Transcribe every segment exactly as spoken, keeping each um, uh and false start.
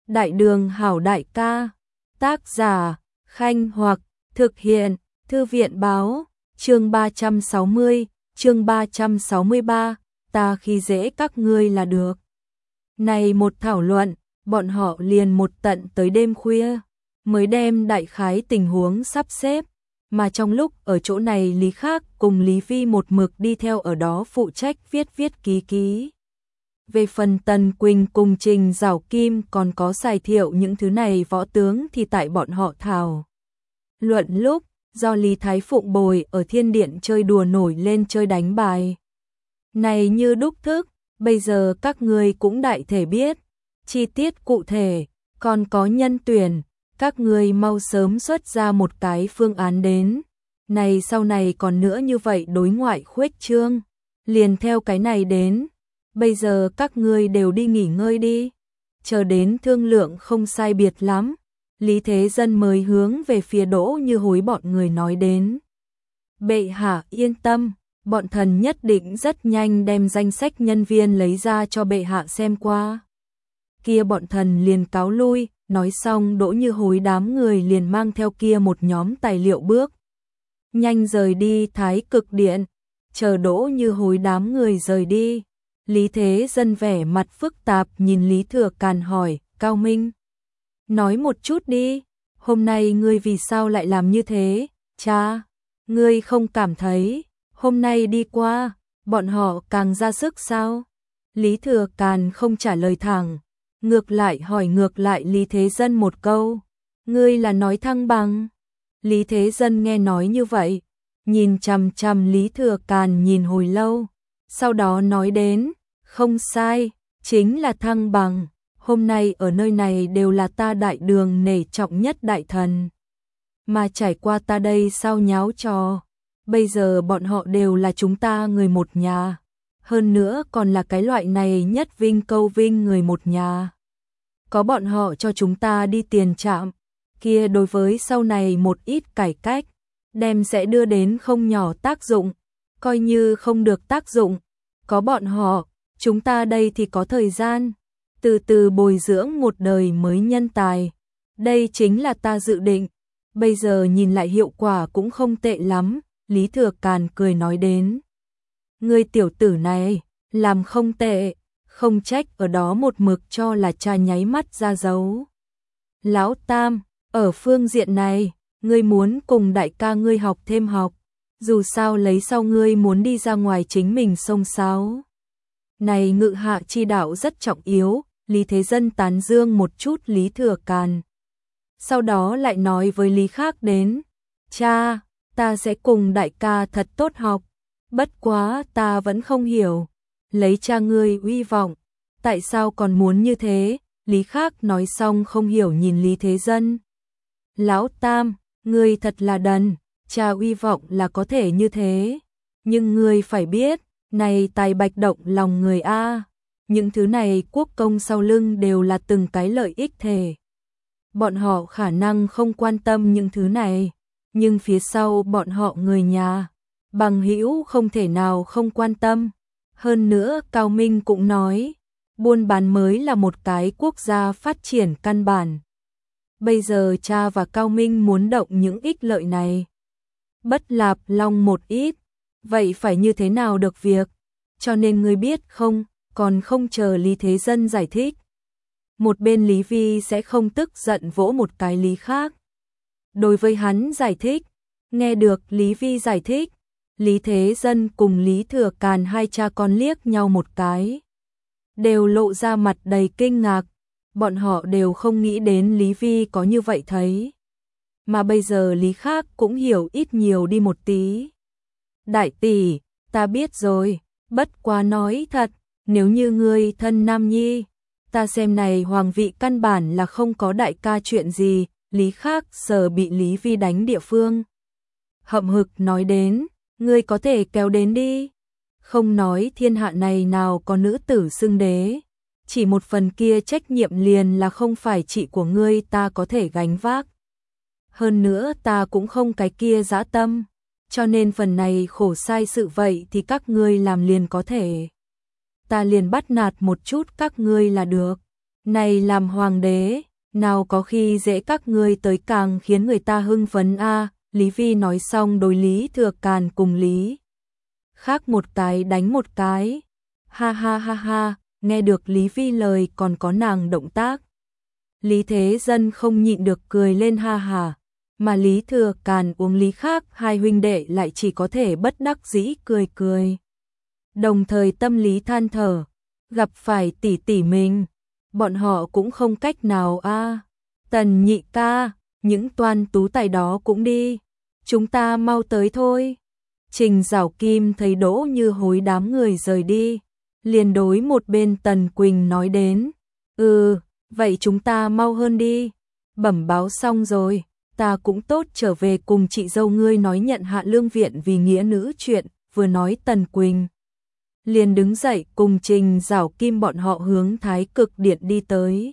Đại đường hảo đại ca. Tác giả, Khanh Hoặc, thực hiện, Thư viện báo, chương ba trăm sáu mươi, chương ba trăm sáu mươi ba, ta khi dễ các ngươi là được. Này một thảo luận, bọn họ liền một tận tới đêm khuya, mới đem đại khái tình huống sắp xếp, mà trong lúc ở chỗ này Lý Khác cùng Lý Vi một mực đi theo ở đó phụ trách viết viết ký ký. Về phần Tần Quỳnh cùng Trình Giảo Kim còn có Sài Thiệu những thứ này võ tướng thì tại bọn họ thảo luận lúc, do Lý Thái Phụng bồi ở thiên điện chơi đùa nổi lên chơi đánh bài. Này như đúc thức, bây giờ các ngươi cũng đại thể biết, chi tiết cụ thể, còn có nhân tuyển, các ngươi mau sớm xuất ra một cái phương án đến. Này sau này còn nữa như vậy đối ngoại khuếch trương, liền theo cái này đến. Bây giờ các ngươi đều đi nghỉ ngơi đi, chờ đến thương lượng không sai biệt lắm, Lý Thế Dân mới hướng về phía Đỗ Như Hối bọn người nói đến. Bệ hạ yên tâm, bọn thần nhất định rất nhanh đem danh sách nhân viên lấy ra cho bệ hạ xem qua. Kia bọn thần liền cáo lui, nói xong Đỗ Như Hối đám người liền mang theo kia một nhóm tài liệu bước nhanh rời đi Thái Cực Điện. Chờ Đỗ Như Hối đám người rời đi, Lý Thế Dân vẻ mặt phức tạp nhìn Lý Thừa Càn hỏi, Cao Minh, nói một chút đi, hôm nay ngươi vì sao lại làm như thế, cha, ngươi không cảm thấy, hôm nay đi qua, bọn họ càng ra sức sao? Lý Thừa Càn không trả lời thẳng, ngược lại hỏi ngược lại Lý Thế Dân một câu, ngươi là nói thăng bằng? Lý Thế Dân nghe nói như vậy, nhìn chằm chằm Lý Thừa Càn nhìn hồi lâu, sau đó nói đến, không sai, chính là thăng bằng, hôm nay ở nơi này đều là ta đại đường nể trọng nhất đại thần. Mà trải qua ta đây sao nháo trò, bây giờ bọn họ đều là chúng ta người một nhà, hơn nữa còn là cái loại này nhất vinh câu vinh người một nhà. Có bọn họ cho chúng ta đi tiền trạm, kia đối với sau này một ít cải cách, đem sẽ đưa đến không nhỏ tác dụng, coi như không được tác dụng, có bọn họ, chúng ta đây thì có thời gian, từ từ bồi dưỡng một đời mới nhân tài, đây chính là ta dự định, bây giờ nhìn lại hiệu quả cũng không tệ lắm, Lý Thừa Càn cười nói đến. Ngươi tiểu tử này, làm không tệ, không trách ở đó một mực cho là cha nháy mắt ra dấu. Lão Tam, ở phương diện này, ngươi muốn cùng đại ca ngươi học thêm học, dù sao lấy sau ngươi muốn đi ra ngoài chính mình xông xáo. Này ngự hạ chi đạo rất trọng yếu, Lý Thế Dân tán dương một chút Lý Thừa Càn. Sau đó lại nói với Lý Khác đến, cha, ta sẽ cùng đại ca thật tốt học, bất quá ta vẫn không hiểu, lấy cha ngươi uy vọng, tại sao còn muốn như thế, Lý Khác nói xong không hiểu nhìn Lý Thế Dân. Lão Tam, ngươi thật là đần, cha uy vọng là có thể như thế, nhưng ngươi phải biết, này tài bạch động lòng người a, những thứ này quốc công sau lưng đều là từng cái lợi ích thể. Bọn họ khả năng không quan tâm những thứ này, nhưng phía sau bọn họ người nhà, bằng hữu không thể nào không quan tâm. Hơn nữa Cao Minh cũng nói, buôn bán mới là một cái quốc gia phát triển căn bản. Bây giờ cha và Cao Minh muốn động những ích lợi này, bất lạp long một ít, vậy phải như thế nào được việc, cho nên ngươi biết không, còn không chờ Lý Thế Dân giải thích. Một bên Lý Vi sẽ không tức giận vỗ một cái Lý Khác. Đối với hắn giải thích, nghe được Lý Vi giải thích, Lý Thế Dân cùng Lý Thừa Càn hai cha con liếc nhau một cái, đều lộ ra mặt đầy kinh ngạc, bọn họ đều không nghĩ đến Lý Vi có như vậy thấy. Mà bây giờ Lý Khác cũng hiểu ít nhiều đi một tí. Đại tỷ, ta biết rồi, bất quá nói thật, nếu như ngươi thân nam nhi, ta xem này hoàng vị căn bản là không có đại ca chuyện gì, Lý Khác sờ bị Lý Vi đánh địa phương. Hậm hực nói đến, ngươi có thể kéo đến đi, không nói thiên hạ này nào có nữ tử xưng đế, chỉ một phần kia trách nhiệm liền là không phải chị của ngươi ta có thể gánh vác. Hơn nữa ta cũng không cái kia dã tâm, cho nên phần này khổ sai sự vậy thì các ngươi làm liền có thể. Ta liền bắt nạt một chút các ngươi là được. Này làm hoàng đế, nào có khi dễ các ngươi tới càng khiến người ta hưng phấn a. Lý Vi nói xong đối Lý Thừa Càn cùng Lý khác một cái đánh một cái. Ha ha ha ha, nghe được Lý Vi lời còn có nàng động tác. Lý Thế Dân không nhịn được cười lên ha ha, mà Lý Thừa Càn uống Lý khác hai huynh đệ lại chỉ có thể bất đắc dĩ cười cười. Đồng thời tâm lý than thở, gặp phải tỷ tỷ mình, bọn họ cũng không cách nào a. Tần nhị ca, những toan tú tài đó cũng đi, chúng ta mau tới thôi. Trình Giảo Kim thấy Đỗ Như Hối đám người rời đi, liền đối một bên Tần Quỳnh nói đến, ừ, vậy chúng ta mau hơn đi, bẩm báo xong rồi, ta cũng tốt trở về cùng chị dâu ngươi nói nhận Hạ Lương Viện vì nghĩa nữ chuyện. Vừa nói Tần Quỳnh liền đứng dậy cùng Trình Giảo Kim bọn họ hướng Thái Cực Điện đi tới.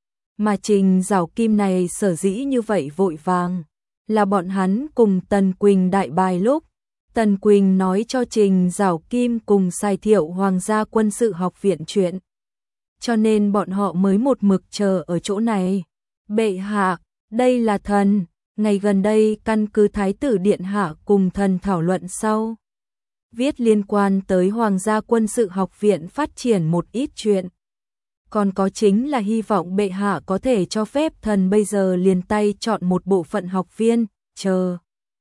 Mà Trình Giảo Kim này sở dĩ như vậy vội vàng, là bọn hắn cùng Tần Quỳnh đại bài lúc, Tần Quỳnh nói cho Trình Giảo Kim cùng Sai Thiệu Hoàng gia quân sự học viện chuyện. Cho nên bọn họ mới một mực chờ ở chỗ này. Bệ hạ, đây là thần, ngày gần đây căn cứ Thái tử Điện hạ cùng thần thảo luận sau. Viết liên quan tới Hoàng gia quân sự học viện phát triển một ít chuyện. Còn có chính là hy vọng bệ hạ có thể cho phép thần bây giờ liền tay chọn một bộ phận học viên, chờ.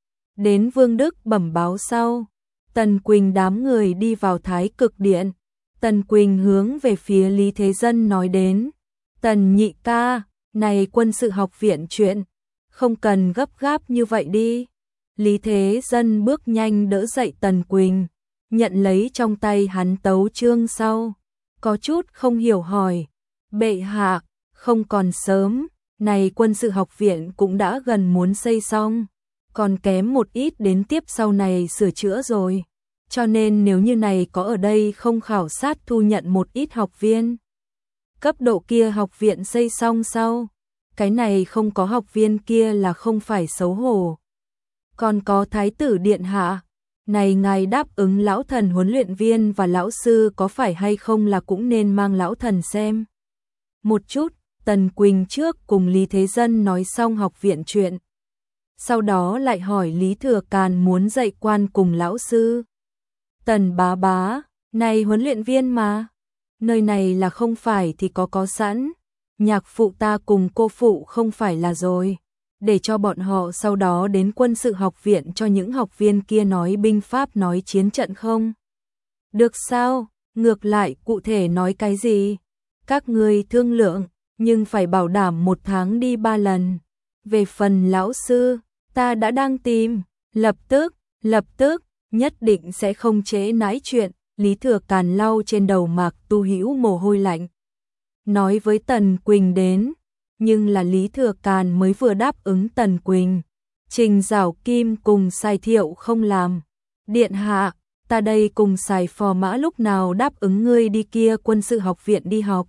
Đến Vương Đức bẩm báo sau, Tần Quỳnh đám người đi vào Thái Cực Điện. Tần Quỳnh hướng về phía Lý Thế Dân nói đến, Tần nhị ca, này quân sự học viện chuyện, không cần gấp gáp như vậy đi. Lý Thế Dân bước nhanh đỡ dậy Tần Quỳnh, nhận lấy trong tay hắn tấu chương sau, có chút không hiểu hỏi, bệ hạ, không còn sớm, này quân sự học viện cũng đã gần muốn xây xong, còn kém một ít đến tiếp sau này sửa chữa rồi, cho nên nếu như này có ở đây không khảo sát thu nhận một ít học viên. Cấp độ kia học viện xây xong sau, cái này không có học viên kia là không phải xấu hổ. Còn có Thái tử Điện hạ, này ngài đáp ứng lão thần huấn luyện viên và lão sư có phải hay không là cũng nên mang lão thần xem. Một chút, Tần Quỳnh trước cùng Lý Thế Dân nói xong học viện chuyện. Sau đó lại hỏi Lý Thừa Càn muốn dạy quan cùng lão sư. Tần bá bá, này huấn luyện viên mà, nơi này là không phải thì có có sẵn, nhạc phụ ta cùng cô phụ không phải là rồi, để cho bọn họ sau đó đến quân sự học viện cho những học viên kia nói binh pháp nói chiến trận không? Được sao, ngược lại cụ thể nói cái gì? Các ngươi thương lượng, nhưng phải bảo đảm một tháng đi ba lần. Về phần lão sư, ta đã đang tìm, lập tức, lập tức, nhất định sẽ không trễ nãi chuyện. Lý Thừa Càn lau trên đầu Mạc Tu Hữu mồ hôi lạnh, nói với Tần Quỳnh đến, nhưng là Lý Thừa Càn mới vừa đáp ứng Tần Quỳnh, Trình Giảo Kim cùng Sai Thiệu không làm. Điện hạ, ta đây cùng Sài Phò Mã lúc nào đáp ứng ngươi đi kia quân sự học viện đi học.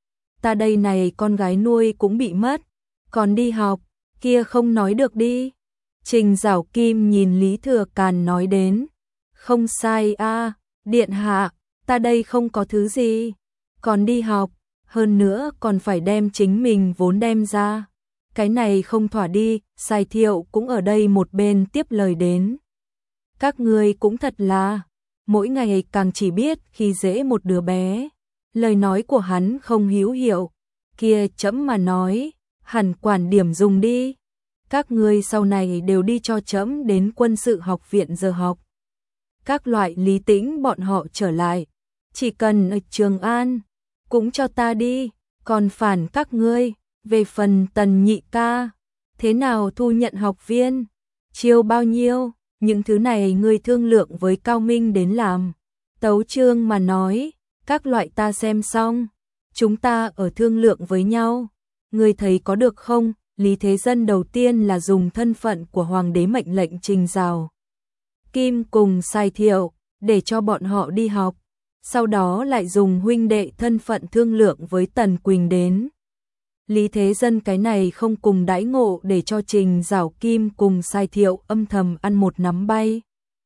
Ta đây này con gái nuôi cũng bị mất, còn đi học, kia không nói được đi. Trình Giảo Kim nhìn Lý Thừa Càn nói đến, không sai a, điện hạ, ta đây không có thứ gì, còn đi học, hơn nữa còn phải đem chính mình vốn đem ra. Cái này không thỏa đi, Sai Thiệu cũng ở đây một bên tiếp lời đến. Các ngươi cũng thật là, mỗi ngày càng chỉ biết khi dễ một đứa bé. Lời nói của hắn không hữu hiệu, kia trẫm mà nói, hẳn quản điểm dùng đi. Các ngươi sau này đều đi cho trẫm đến quân sự học viện giờ học. Các loại Lý Tĩnh bọn họ trở lại, chỉ cần ở Trường An, cũng cho ta đi, còn phản các ngươi. Về phần Tần nhị ca, thế nào thu nhận học viên, chiêu bao nhiêu, những thứ này ngươi thương lượng với Cao Minh đến làm. Tấu chương mà nói, các loại ta xem xong, chúng ta ở thương lượng với nhau, ngươi thấy có được không? Lý Thế Dân đầu tiên là dùng thân phận của hoàng đế mệnh lệnh Trình Giảo Kim cùng Sai Thiệu để cho bọn họ đi học, sau đó lại dùng huynh đệ thân phận thương lượng với Tần Quỳnh đến. Lý Thế Dân cái này không cùng đãi ngộ để cho Trình Giảo Kim cùng Sai Thiệu âm thầm ăn một nắm bay.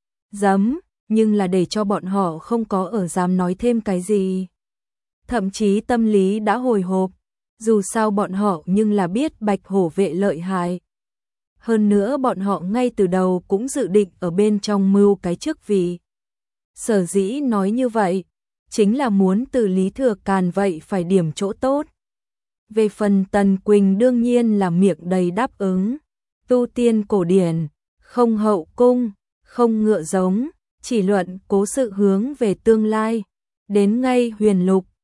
Dám, nhưng là để cho bọn họ không có ở dám nói thêm cái gì. Thậm chí tâm lý đã hồi hộp, Dù sao bọn họ nhưng là biết Bạch Hổ vệ lợi hại. Hơn nữa bọn họ ngay từ đầu cũng dự định ở bên trong mưu cái chức vị. Sở dĩ nói như vậy, chính là muốn từ Lý Thừa Càn vậy phải điểm chỗ tốt. Về phần Tần Quỳnh đương nhiên là miệng đầy đáp ứng. Tu tiên cổ điển, không hậu cung, không ngựa giống, chỉ luận cố sự hướng về tương lai. Đến ngay huyền lục,